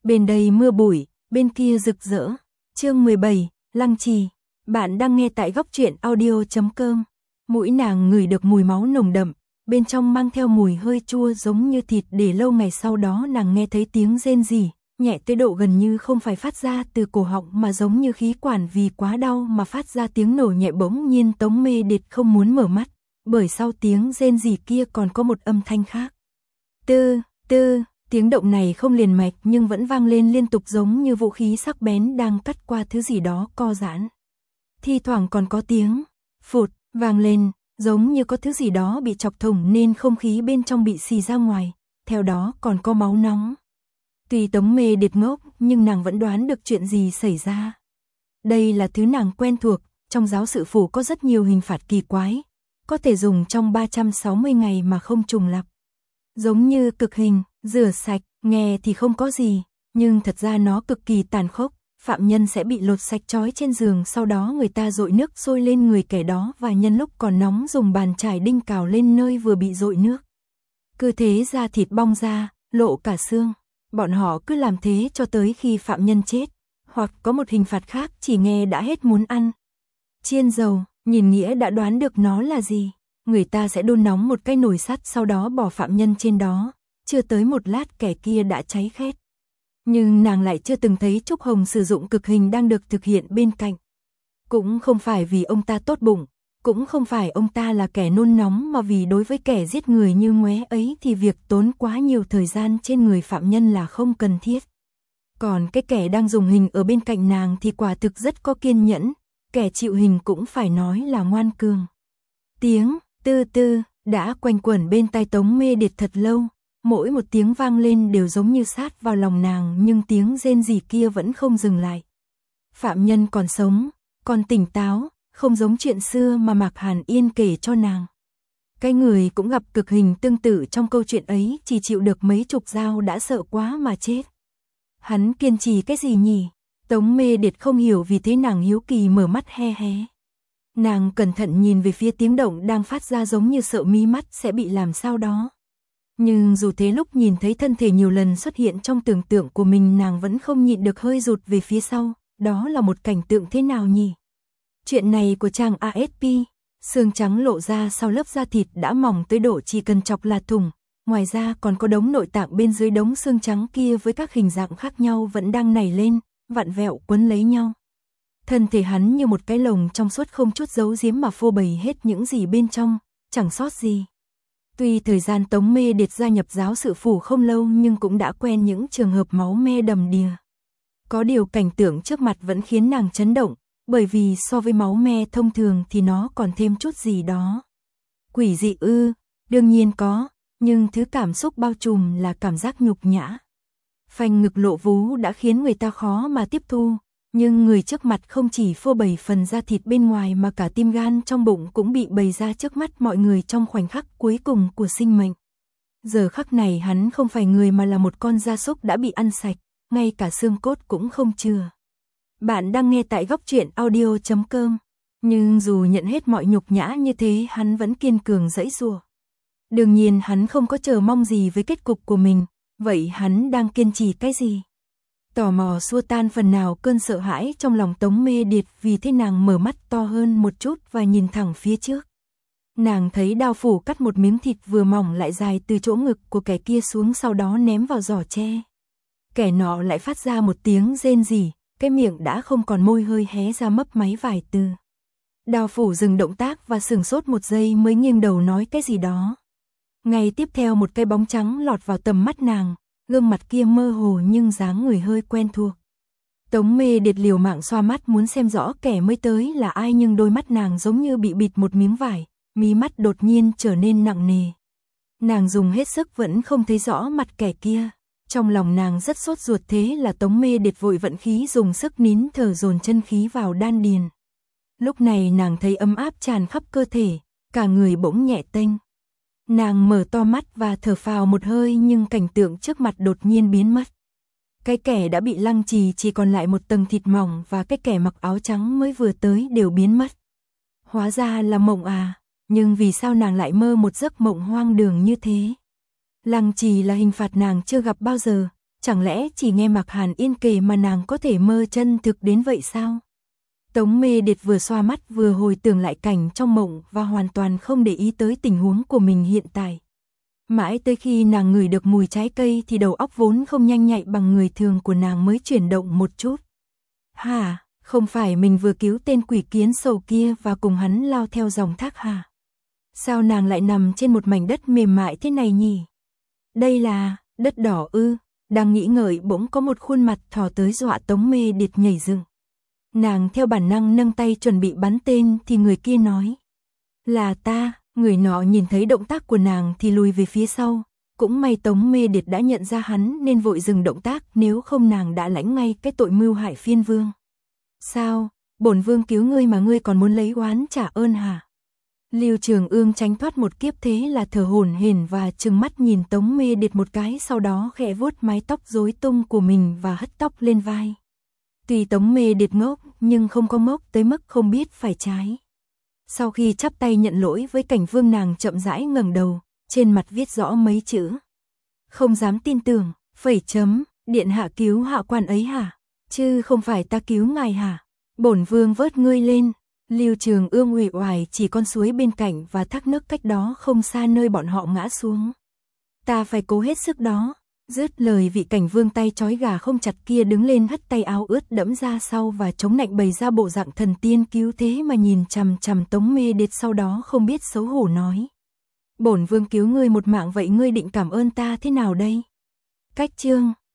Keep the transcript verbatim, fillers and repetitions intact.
Bên đây mưa bụi, bên kia rực rỡ. Chương mười bảy, Lăng Trì. Bạn đang nghe tại góc truyện audio chấm com. Mũi nàng ngửi được mùi máu nồng đậm, bên trong mang theo mùi hơi chua giống như thịt, để lâu ngày sau đó nàng nghe thấy tiếng rên rỉ, nhẹ tới độ gần như không phải phát ra từ cổ họng mà giống như khí quản vì quá đau mà phát ra tiếng nổ nhẹ. Bỗng nhiên Tống Mê Điệt không muốn mở mắt, bởi sau tiếng rên rỉ kia còn có một âm thanh khác. Tư, tư, tiếng động này không liền mạch nhưng vẫn vang lên liên tục giống như vũ khí sắc bén đang cắt qua thứ gì đó co giãn. Thi thoảng còn có tiếng phụt vang lên, giống như có thứ gì đó bị chọc thủng nên không khí bên trong bị xì ra ngoài, theo đó còn có máu nóng. Tuy Tống Mê Điệt ngốc nhưng nàng vẫn đoán được chuyện gì xảy ra. Đây là thứ nàng quen thuộc, trong giáo sự phủ có rất nhiều hình phạt kỳ quái, có thể dùng trong ba trăm sáu mươi ngày mà không trùng lặp. Giống như cực hình, rửa sạch, nghe thì không có gì, nhưng thật ra nó cực kỳ tàn khốc. Phạm nhân sẽ bị lột sạch trói trên giường, sau đó người ta dội nước sôi lên người kẻ đó và nhân lúc còn nóng dùng bàn chải đinh cào lên nơi vừa bị dội nước. Cứ thế da thịt bong ra, lộ cả xương. Bọn họ cứ làm thế cho tới khi phạm nhân chết, hoặc có một hình phạt khác chỉ nghe đã hết muốn ăn. Chiên dầu, nhìn nghĩa đã đoán được nó là gì. Người ta sẽ đun nóng một cái nồi sắt, sau đó bỏ phạm nhân trên đó, chưa tới một lát kẻ kia đã cháy khét. Nhưng nàng lại chưa từng thấy Trúc Hồng sử dụng cực hình đang được thực hiện bên cạnh. Cũng không phải vì ông ta tốt bụng, cũng không phải ông ta là kẻ nôn nóng, mà vì đối với kẻ giết người như Ngoé ấy thì việc tốn quá nhiều thời gian trên người phạm nhân là không cần thiết. Còn cái kẻ đang dùng hình ở bên cạnh nàng thì quả thực rất có kiên nhẫn, kẻ chịu hình cũng phải nói là ngoan cường. Tiếng tư tư đã quanh quẩn bên tai Tống Mê Điệt thật lâu. Mỗi một tiếng vang lên đều giống như sát vào lòng nàng, nhưng tiếng rên rỉ kia vẫn không dừng lại. Phạm nhân còn sống, còn tỉnh táo, không giống chuyện xưa mà Mạc Hàn Yên kể cho nàng. Cái người cũng gặp cực hình tương tự trong câu chuyện ấy, chỉ chịu được mấy chục dao đã sợ quá mà chết. Hắn kiên trì cái gì nhỉ? Tống Mê Điệt không hiểu, vì thế nàng hiếu kỳ mở mắt he hé. Nàng cẩn thận nhìn về phía tiếng động đang phát ra, giống như sợ mí mắt sẽ bị làm sao đó. Nhưng dù thế, lúc nhìn thấy thân thể nhiều lần xuất hiện trong tưởng tượng của mình, nàng vẫn không nhịn được hơi rụt về phía sau. Đó là một cảnh tượng thế nào nhỉ? Chuyện này của chàng a ét pê, xương trắng lộ ra sau lớp da thịt đã mỏng tới độ chỉ cần chọc là thủng. Ngoài ra còn có đống nội tạng bên dưới đống xương trắng kia với các hình dạng khác nhau vẫn đang nảy lên, vặn vẹo quấn lấy nhau. Thân thể hắn như một cái lồng trong suốt không chút giấu giếm mà phô bày hết những gì bên trong, chẳng sót gì. Tuy thời gian Tống Mê Điệt gia nhập giáo sự phủ không lâu nhưng cũng đã quen những trường hợp máu me đầm đìa. Có điều cảnh tượng trước mặt vẫn khiến nàng chấn động, bởi vì so với máu me thông thường thì nó còn thêm chút gì đó. Quỷ dị ư? Đương nhiên có, nhưng thứ cảm xúc bao trùm là cảm giác nhục nhã. Phanh ngực lộ vú đã khiến người ta khó mà tiếp thu, nhưng người trước mặt không chỉ phô bày phần da thịt bên ngoài mà cả tim gan trong bụng cũng bị bày ra trước mắt mọi người trong khoảnh khắc cuối cùng của sinh mệnh. Giờ khắc này hắn không phải người mà là một con gia súc đã bị ăn sạch, ngay cả xương cốt cũng không chừa. Bạn đang nghe tại góc truyện audio chấm com, nhưng dù nhận hết mọi nhục nhã như thế, hắn vẫn kiên cường giãy giụa. Đương nhiên hắn không có chờ mong gì với kết cục của mình, vậy hắn đang kiên trì cái gì? Tò mò xua tan phần nào cơn sợ hãi trong lòng Tống Mê Điệt, vì thế nàng mở mắt to hơn một chút và nhìn thẳng phía trước. Nàng thấy đao phủ cắt một miếng thịt vừa mỏng lại dài từ chỗ ngực của kẻ kia xuống, sau đó ném vào giỏ tre. Kẻ nọ lại phát ra một tiếng rên rỉ, cái miệng đã không còn môi hơi hé ra mấp máy vài từ. Đao phủ dừng động tác và sửng sốt một giây mới nghiêng đầu nói cái gì đó. Ngay tiếp theo một cái bóng trắng lọt vào tầm mắt nàng. Gương mặt kia mơ hồ nhưng dáng người hơi quen thuộc. Tống Mê Điệt liều mạng xoa mắt muốn xem rõ kẻ mới tới là ai, nhưng đôi mắt nàng giống như bị bịt một miếng vải, mí mắt đột nhiên trở nên nặng nề. Nàng dùng hết sức vẫn không thấy rõ mặt kẻ kia. Trong lòng nàng rất sốt ruột, thế là Tống Mê Điệt vội vận khí dùng sức nín thở dồn chân khí vào đan điền. Lúc này nàng thấy ấm áp tràn khắp cơ thể, cả người bỗng nhẹ tênh. Nàng mở to mắt và thở phào một hơi, nhưng cảnh tượng trước mặt đột nhiên biến mất. Cái kẻ đã bị lăng trì chỉ còn lại một tầng thịt mỏng, và cái kẻ mặc áo trắng mới vừa tới đều biến mất. Hóa ra là mộng à, nhưng vì sao nàng lại mơ một giấc mộng hoang đường như thế? Lăng trì là hình phạt nàng chưa gặp bao giờ, chẳng lẽ chỉ nghe Mạc Hàn Yên kể mà nàng có thể mơ chân thực đến vậy sao? Tống Mê Điệt vừa xoa mắt vừa hồi tưởng lại cảnh trong mộng và hoàn toàn không để ý tới tình huống của mình hiện tại. Mãi tới khi nàng ngửi được mùi trái cây thì đầu óc vốn không nhanh nhạy bằng người thường của nàng mới chuyển động một chút. Hả, không phải mình vừa cứu tên quỷ kiến sầu kia và cùng hắn lao theo dòng thác hả? Sao nàng lại nằm trên một mảnh đất mềm mại thế này nhỉ? Đây là đất đỏ ư? Đang nghĩ ngợi bỗng có một khuôn mặt thò tới dọa Tống Mê Điệt nhảy dựng. Nàng theo bản năng nâng tay chuẩn bị bắn tên thì người kia nói. Là ta, người nọ nhìn thấy động tác của nàng thì lùi về phía sau. Cũng may Tống Mê Điệt đã nhận ra hắn nên vội dừng động tác, nếu không nàng đã lãnh ngay cái tội mưu hại phiên vương. Sao, bổn vương cứu ngươi mà ngươi còn muốn lấy oán trả ơn hả? Lưu Trường Ương tránh thoát một kiếp thế là thở hổn hển và trừng mắt nhìn Tống Mê Điệt một cái, sau đó khẽ vuốt mái tóc rối tung của mình và hất tóc lên vai. Tuy Tống Mê Điệt ngốc nhưng không có ngốc tới mức không biết phải trái. Sau khi chắp tay nhận lỗi với Cảnh Vương, nàng chậm rãi ngẩng đầu, trên mặt viết rõ mấy chữ. Không dám tin tưởng, phẩy chấm, điện hạ cứu hạ quan ấy hả? Chứ không phải ta cứu ngài hả? Bổn vương vớt ngươi lên. Lưu Trường Ương uể oải chỉ con suối bên cạnh và thác nước cách đó không xa nơi bọn họ ngã xuống. Ta phải cố hết sức đó. Dứt lời, vị Cảnh Vương tay trói gà không chặt kia đứng lên, hất tay áo ướt đẫm ra sau và chống nạnh bày ra bộ dạng thần tiên cứu thế mà nhìn chằm chằm Tống Mê Điệt, sau đó không biết xấu hổ nói. Bổn vương cứu ngươi một mạng vậy ngươi định cảm ơn ta thế nào đây? Cách chương